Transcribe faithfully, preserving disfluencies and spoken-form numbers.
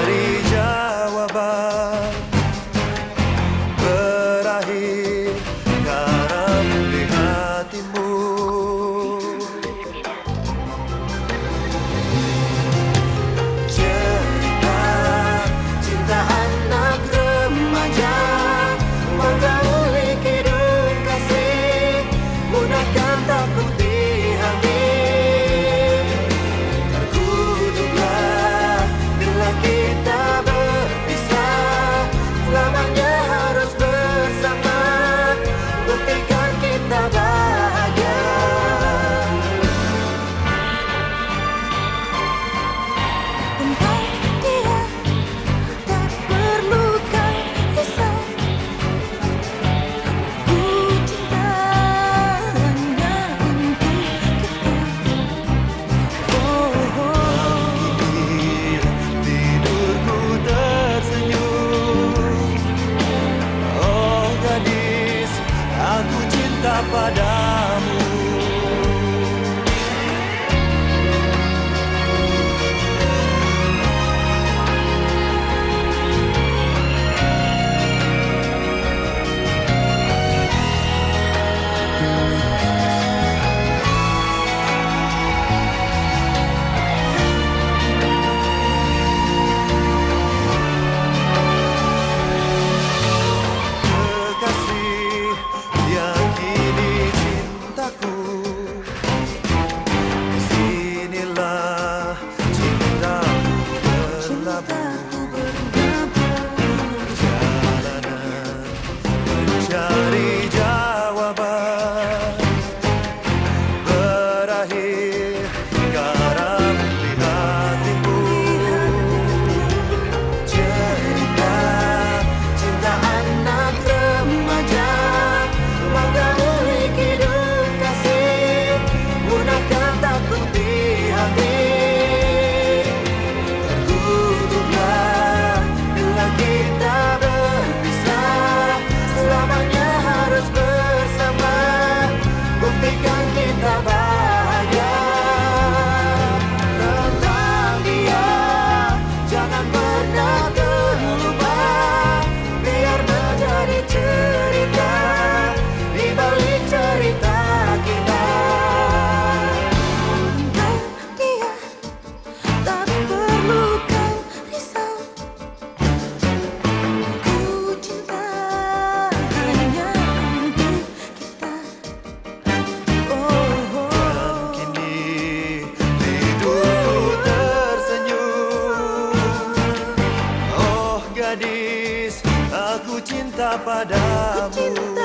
mencari jawaban, berakhir karam di hatimu. Cerita cinta anak remaja menggauli hidung kasih, munahkan takut di hati. Terkutuklah bila kita berpisah, selamanya harus bersama, buktikan kita bahagia. Tentang dia tak perlukan kisah, ku cinta hanya untuk kita. Oh, oh. Tidurku tersenyum, oh gadis, aku cinta padamu. Kekasih, yakini cintaku, disinilah cintaku berlabuh. Jalanan mencari jawaban, berakhir karam di hatimu. Cerita cinta anak remaja menggauli hidung kasih, munahkan takut di hati. Terkutuklah bila kita berpisah, selamanya harus bersama, buktikan kita bahagia. Tentang dia jangan pernah berubah, biar menjadi cerita di balik cerita kita. Tentang dia tak perlukan risau, ku cinta hanya untuk kita. Oh, oh. Kini tidurku tersenyum, oh gadis, aku cinta padamu. Cinta